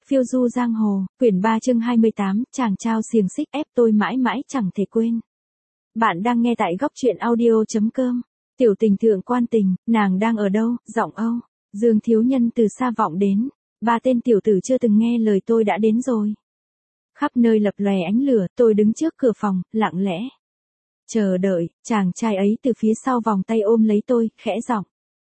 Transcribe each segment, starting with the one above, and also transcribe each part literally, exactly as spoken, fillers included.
Phiêu du giang hồ, quyển ba chương hai mươi tám, chàng trao xiềng xích ép tôi mãi mãi chẳng thể quên. Bạn đang nghe tại góc truyện audio.com. Tiểu tình thượng quan tình, nàng đang ở đâu? Giọng Âu Dương thiếu nhân từ xa vọng đến. Ba tên tiểu tử chưa từng nghe lời tôi đã đến rồi. Khắp nơi lập lòe ánh lửa, tôi đứng trước cửa phòng, lặng lẽ chờ đợi. Chàng trai ấy từ phía sau vòng tay ôm lấy tôi, khẽ giọng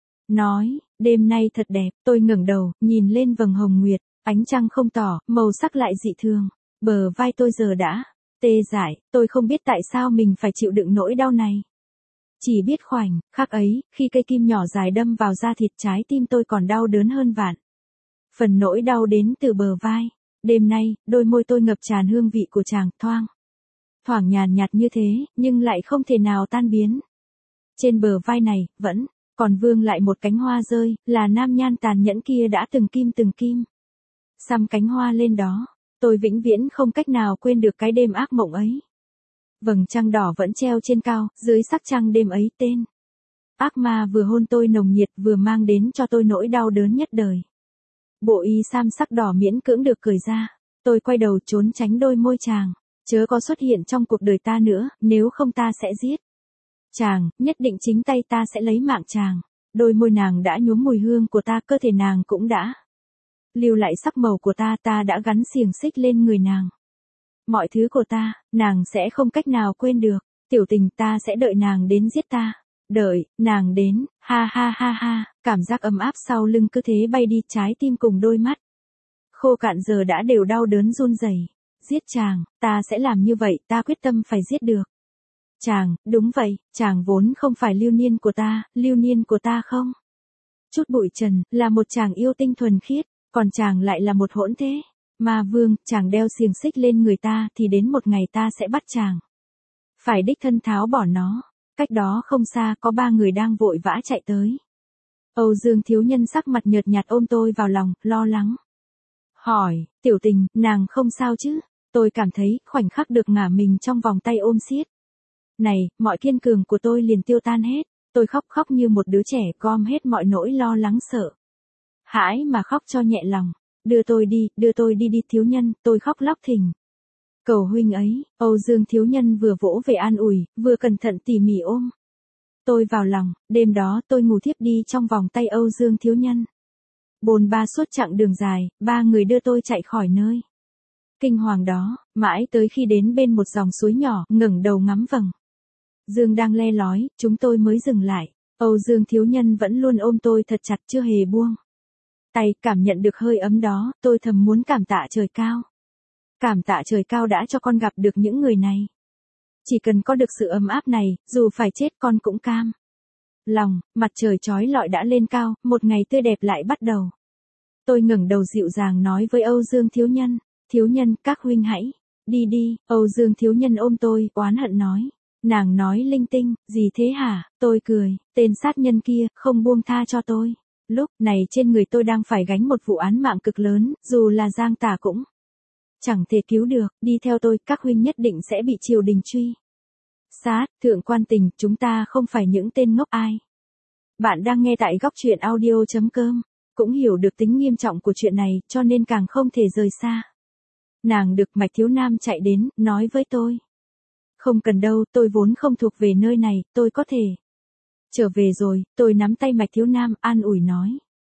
nói, đêm nay thật đẹp. Tôi ngẩng đầu, nhìn lên vầng hồng nguyệt. Ánh trăng không tỏ, màu sắc lại dị thường. Bờ vai tôi giờ đã tê dại, tôi không biết tại sao mình phải chịu đựng nỗi đau này. Chỉ biết khoảnh khắc ấy, khi cây kim nhỏ dài đâm vào da thịt, trái tim tôi còn đau đớn hơn vạn. Phần nỗi đau đến từ bờ vai. Đêm nay, đôi môi tôi ngập tràn hương vị của chàng, thoang thoảng nhàn nhạt như thế, nhưng lại không thể nào tan biến. Trên bờ vai này, vẫn còn vương lại một cánh hoa rơi, là nam nhan tàn nhẫn kia đã từng kim từng kim xăm cánh hoa lên đó. Tôi vĩnh viễn không cách nào quên được cái đêm ác mộng ấy. Vầng trăng đỏ vẫn treo trên cao, dưới sắc trăng đêm ấy tên ác ma vừa hôn tôi nồng nhiệt, vừa mang đến cho tôi nỗi đau đớn nhất đời. Bộ y sam sắc đỏ miễn cưỡng được cởi ra. Tôi quay đầu trốn tránh đôi môi chàng. Chớ có xuất hiện trong cuộc đời ta nữa, nếu không ta sẽ giết chàng, nhất định chính tay ta sẽ lấy mạng chàng. Đôi môi nàng đã nhuốm mùi hương của ta, cơ thể nàng cũng đã lưu lại sắc màu của ta, ta đã gắn xiềng xích lên người nàng. Mọi thứ của ta, nàng sẽ không cách nào quên được. Tiểu tình, ta sẽ đợi nàng đến giết ta. Đợi nàng đến, ha ha ha ha. Cảm giác ấm áp sau lưng cứ thế bay đi, trái tim cùng đôi mắt khô cạn giờ đã đều đau đớn run rẩy. Giết chàng, ta sẽ làm như vậy, ta quyết tâm phải giết được chàng. Đúng vậy, chàng vốn không phải lưu niên của ta, lưu niên của ta không chút bụi trần, là một chàng yêu tinh thuần khiết. Còn chàng lại là một hỗn thế ma vương. Chàng đeo xiềng xích lên người ta, thì đến một ngày ta sẽ bắt chàng phải đích thân tháo bỏ nó. Cách đó không xa, có ba người đang vội vã chạy tới. Âu Dương thiếu nhân sắc mặt nhợt nhạt ôm tôi vào lòng, lo lắng hỏi, tiểu tình, nàng không sao chứ? Tôi cảm thấy khoảnh khắc được ngả mình trong vòng tay ôm siết này, mọi kiên cường của tôi liền tiêu tan hết. Tôi khóc khóc như một đứa trẻ, gom hết mọi nỗi lo lắng sợ hãi mà khóc cho nhẹ lòng. Đưa tôi đi, đưa tôi đi đi thiếu nhân. Tôi khóc lóc thình cầu huynh ấy. Âu Dương thiếu nhân vừa vỗ về an ủi, vừa cẩn thận tỉ mỉ ôm tôi vào lòng. Đêm đó tôi ngủ thiếp đi trong vòng tay Âu Dương thiếu nhân. Bồn ba suốt chặng đường dài, ba người đưa tôi chạy khỏi nơi kinh hoàng đó, mãi tới khi đến bên một dòng suối nhỏ, ngẩng đầu ngắm vầng dương đang le lói, chúng tôi mới dừng lại. Âu Dương thiếu nhân vẫn luôn ôm tôi thật chặt, chưa hề buông tay. Cảm nhận được hơi ấm đó, tôi thầm muốn cảm tạ trời cao. Cảm tạ trời cao đã cho con gặp được những người này. Chỉ cần có được sự ấm áp này, dù phải chết con cũng cam lòng. Mặt trời chói lọi đã lên cao, một ngày tươi đẹp lại bắt đầu. Tôi ngẩng đầu dịu dàng nói với Âu Dương thiếu nhân, thiếu nhân, các huynh hãy đi đi. Âu Dương thiếu nhân ôm tôi, oán hận nói, nàng nói linh tinh, gì thế hả? Tôi cười, tên sát nhân kia, không buông tha cho tôi. Lúc này trên người tôi đang phải gánh một vụ án mạng cực lớn, dù là giang tả cũng chẳng thể cứu được. Đi theo tôi, các huynh nhất định sẽ bị triều đình truy sát. Thượng quan tình, chúng ta không phải những tên ngốc ai. Bạn đang nghe tại góc truyện audio.com. Cũng hiểu được tính nghiêm trọng của chuyện này, cho nên càng không thể rời xa nàng được. Mạch thiếu nam chạy đến, nói với tôi, không cần đâu, tôi vốn không thuộc về nơi này, tôi có thể trở về rồi. Tôi nắm tay Mạch thiếu nam, an ủi nói,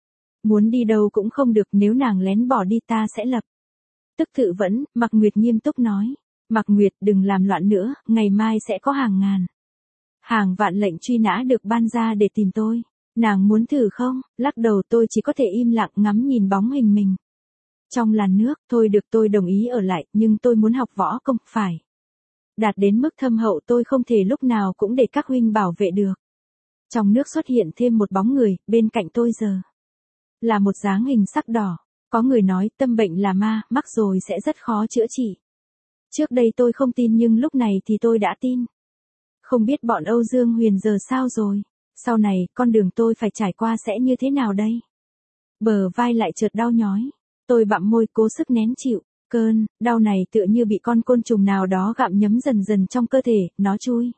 muốn đi đâu cũng không được, nếu nàng lén bỏ đi ta sẽ lập tức tự vẫn. Mạc Nguyệt nghiêm túc nói, Mạc Nguyệt, đừng làm loạn nữa, ngày mai sẽ có hàng ngàn hàng vạn lệnh truy nã được ban ra để tìm tôi. Nàng muốn thử không? Lắc đầu. Tôi chỉ có thể im lặng ngắm nhìn bóng hình mình trong làn nước. Thôi được, tôi đồng ý ở lại, nhưng tôi muốn học võ công, phải đạt đến mức thâm hậu, tôi không thể lúc nào cũng để các huynh bảo vệ được. Trong nước xuất hiện thêm một bóng người, bên cạnh tôi giờ là một dáng hình sắc đỏ. Có người nói tâm bệnh là ma, mắc rồi sẽ rất khó chữa trị. Trước đây tôi không tin, nhưng lúc này thì tôi đã tin. Không biết bọn Âu Dương Huyền giờ sao rồi? Sau này, con đường tôi phải trải qua sẽ như thế nào đây? Bờ vai lại chợt đau nhói. Tôi bặm môi, cố sức nén chịu. Cơn đau này tựa như bị con côn trùng nào đó gặm nhấm dần dần trong cơ thể, nó chui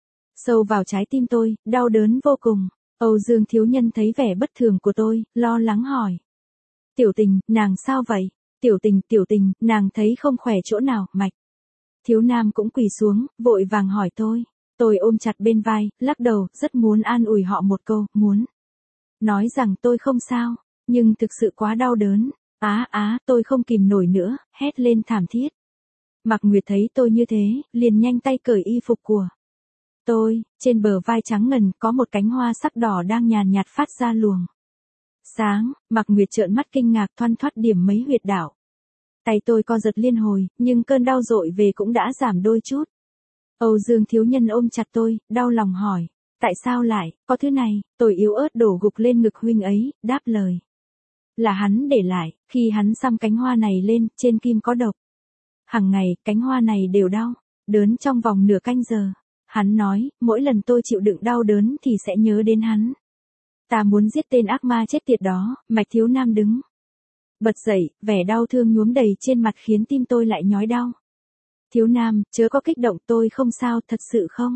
sâu vào trái tim tôi, đau đớn vô cùng. Âu Dương thiếu nhân thấy vẻ bất thường của tôi, lo lắng hỏi, tiểu tình, nàng sao vậy? Tiểu tình, tiểu tình, nàng thấy không khỏe chỗ nào, Mạch. Thiếu Nam cũng quỳ xuống, vội vàng hỏi tôi. Tôi ôm chặt bên vai, lắc đầu, rất muốn an ủi họ một câu, muốn nói rằng tôi không sao, nhưng thực sự quá đau đớn. Á á, tôi không kìm nổi nữa, hét lên thảm thiết. Mạc Nguyệt thấy tôi như thế, liền nhanh tay cởi y phục của tôi, trên bờ vai trắng ngần có một cánh hoa sắc đỏ đang nhàn nhạt phát ra luồng sáng. Mạc Nguyệt trợn mắt kinh ngạc, thoăn thoắt điểm mấy huyệt đạo. Tay tôi co giật liên hồi, nhưng cơn đau dội về cũng đã giảm đôi chút. Âu Dương thiếu nhân ôm chặt tôi, đau lòng hỏi, tại sao lại có thứ này? Tôi yếu ớt đổ gục lên ngực huynh ấy, đáp lời. Là hắn để lại, khi hắn xăm cánh hoa này lên, trên kim có độc. Hằng ngày, cánh hoa này đều đau, đớn trong vòng nửa canh giờ. Hắn nói, mỗi lần tôi chịu đựng đau đớn thì sẽ nhớ đến hắn. Ta muốn giết tên ác ma chết tiệt đó. Mạch Thiếu Nam đứng bật dậy, vẻ đau thương nhuốm đầy trên mặt khiến tim tôi lại nhói đau. Thiếu Nam, chớ có kích động, tôi không sao, thật sự không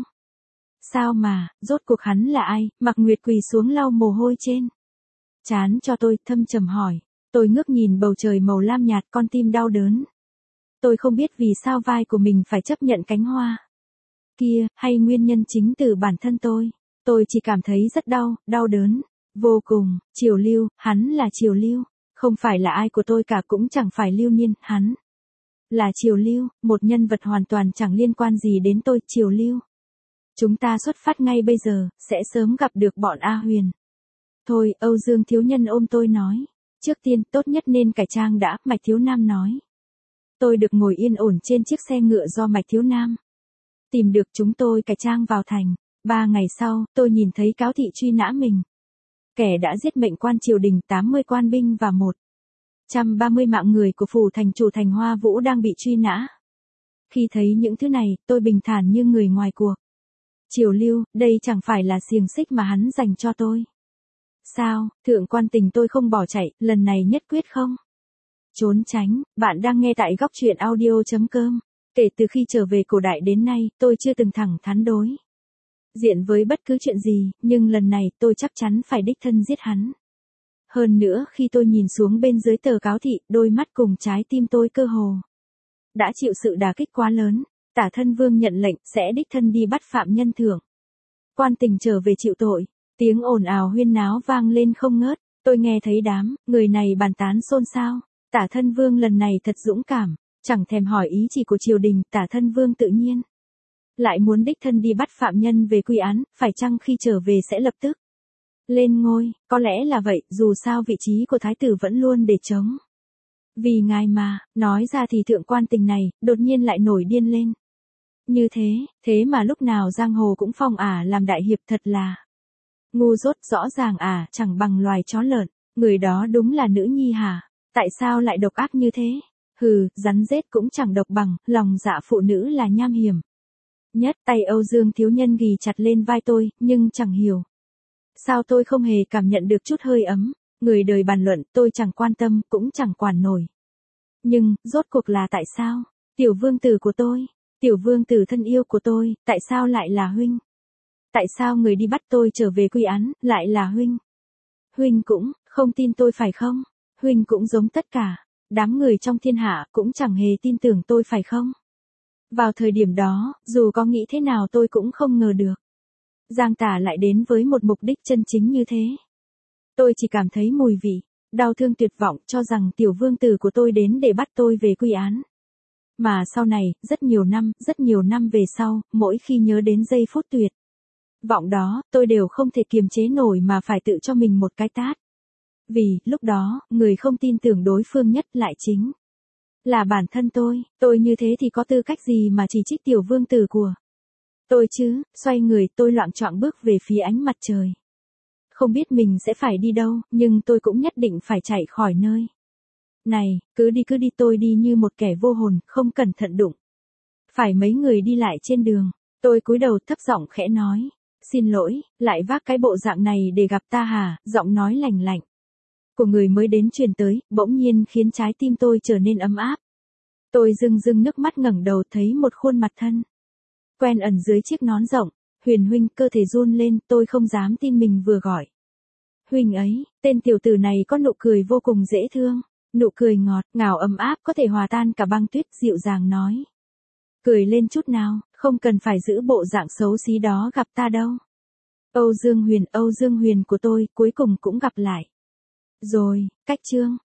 sao mà. Rốt cuộc hắn là ai? Mạc Nguyệt quỳ xuống lau mồ hôi trên trán cho tôi, thâm trầm hỏi. Tôi ngước nhìn bầu trời màu lam nhạt, con tim đau đớn. Tôi không biết vì sao vai của mình phải chấp nhận cánh hoa kia, hay nguyên nhân chính từ bản thân tôi. Tôi chỉ cảm thấy rất đau, đau đớn vô cùng. Triều Lưu, hắn là Triều Lưu, không phải là ai của tôi cả, cũng chẳng phải Lưu Niên, hắn là Triều Lưu, một nhân vật hoàn toàn chẳng liên quan gì đến tôi. Triều Lưu, chúng ta xuất phát ngay bây giờ, sẽ sớm gặp được bọn A Huyền. Thôi, Âu Dương thiếu nhân ôm tôi nói. Trước tiên, tốt nhất nên cải trang đã, Mạch Thiếu Nam nói. Tôi được ngồi yên ổn trên chiếc xe ngựa do Mạch Thiếu Nam tìm được. Chúng tôi cải trang vào thành. Ba ngày sau, tôi nhìn thấy cáo thị truy nã mình. Kẻ đã giết mệnh quan triều đình, tám mươi quan binh và một trăm ba mươi mạng người của phủ thành chủ thành Hoa Vũ đang bị truy nã. Khi thấy những thứ này, tôi bình thản như người ngoài cuộc. Triều Lưu, đây chẳng phải là xiềng xích mà hắn dành cho tôi. Sao, thượng quan tình, tôi không bỏ chạy, lần này nhất quyết không trốn tránh. Bạn đang nghe tại góc truyện audio.com. Kể từ khi trở về cổ đại đến nay, tôi chưa từng thẳng thắn đối diện với bất cứ chuyện gì, nhưng lần này tôi chắc chắn phải đích thân giết hắn. Hơn nữa, khi tôi nhìn xuống bên dưới tờ cáo thị, đôi mắt cùng trái tim tôi cơ hồ đã chịu sự đả kích quá lớn. Tả Thân Vương nhận lệnh sẽ đích thân đi bắt phạm nhân thưởng quan tình trở về chịu tội. Tiếng ồn ào huyên náo vang lên không ngớt. Tôi nghe thấy đám người này bàn tán xôn xao. Tả Thân Vương lần này thật dũng cảm, chẳng thèm hỏi ý chỉ của triều đình. Tả Thân Vương tự nhiên lại muốn đích thân đi bắt phạm nhân về quy án, phải chăng khi trở về sẽ lập tức lên ngôi? Có lẽ là vậy, dù sao vị trí của thái tử vẫn luôn để trống. Vì ngài mà, nói ra thì thượng quan tình này, đột nhiên lại nổi điên lên. Như thế, thế mà lúc nào giang hồ cũng phong ả làm đại hiệp, thật là ngu dốt. Rõ ràng ả chẳng bằng loài chó lợn. Người đó đúng là nữ nhi hả? Tại sao lại độc ác như thế? Hừ, rắn rết cũng chẳng độc bằng, lòng dạ phụ nữ là nham hiểm nhất. Tay Âu Dương thiếu nhân ghì chặt lên vai tôi, nhưng chẳng hiểu sao tôi không hề cảm nhận được chút hơi ấm. Người đời bàn luận, tôi chẳng quan tâm, cũng chẳng quản nổi. Nhưng, rốt cuộc là tại sao? Tiểu vương tử của tôi, tiểu vương tử thân yêu của tôi, tại sao lại là huynh? Tại sao người đi bắt tôi trở về quy án, lại là huynh? Huynh cũng không tin tôi phải không? Huynh cũng giống tất cả đám người trong thiên hạ, cũng chẳng hề tin tưởng tôi phải không? Vào thời điểm đó, dù có nghĩ thế nào tôi cũng không ngờ được Giang Tả lại đến với một mục đích chân chính như thế. Tôi chỉ cảm thấy mùi vị đau thương tuyệt vọng, cho rằng tiểu vương tử của tôi đến để bắt tôi về quy án. Mà sau này, rất nhiều năm, rất nhiều năm về sau, mỗi khi nhớ đến giây phút tuyệt vọng đó, tôi đều không thể kiềm chế nổi mà phải tự cho mình một cái tát. Vì, lúc đó, người không tin tưởng đối phương nhất lại chính là bản thân tôi. Tôi như thế thì có tư cách gì mà chỉ trích tiểu vương tử của tôi chứ? Xoay người, tôi loạng choạng bước về phía ánh mặt trời. Không biết mình sẽ phải đi đâu, nhưng tôi cũng nhất định phải chạy khỏi nơi này. Cứ đi cứ đi, tôi đi như một kẻ vô hồn, không cẩn thận đụng phải mấy người đi lại trên đường. Tôi cúi đầu thấp giọng khẽ nói, xin lỗi, lại vác cái bộ dạng này để gặp ta hả? Giọng nói lành lạnh của người mới đến truyền tới, bỗng nhiên khiến trái tim tôi trở nên ấm áp. Tôi rưng rưng nước mắt ngẩng đầu, thấy một khuôn mặt thân quen ẩn dưới chiếc nón rộng. Huyền huynh. Cơ thể run lên, tôi không dám tin mình vừa gọi huynh ấy. Tên tiểu tử này có nụ cười vô cùng dễ thương. Nụ cười ngọt, ngào ấm áp có thể hòa tan cả băng tuyết, dịu dàng nói. Cười lên chút nào, không cần phải giữ bộ dạng xấu xí đó gặp ta đâu. Âu Dương Huyền, Âu Dương Huyền của tôi, cuối cùng cũng gặp lại. Rồi, cách chương.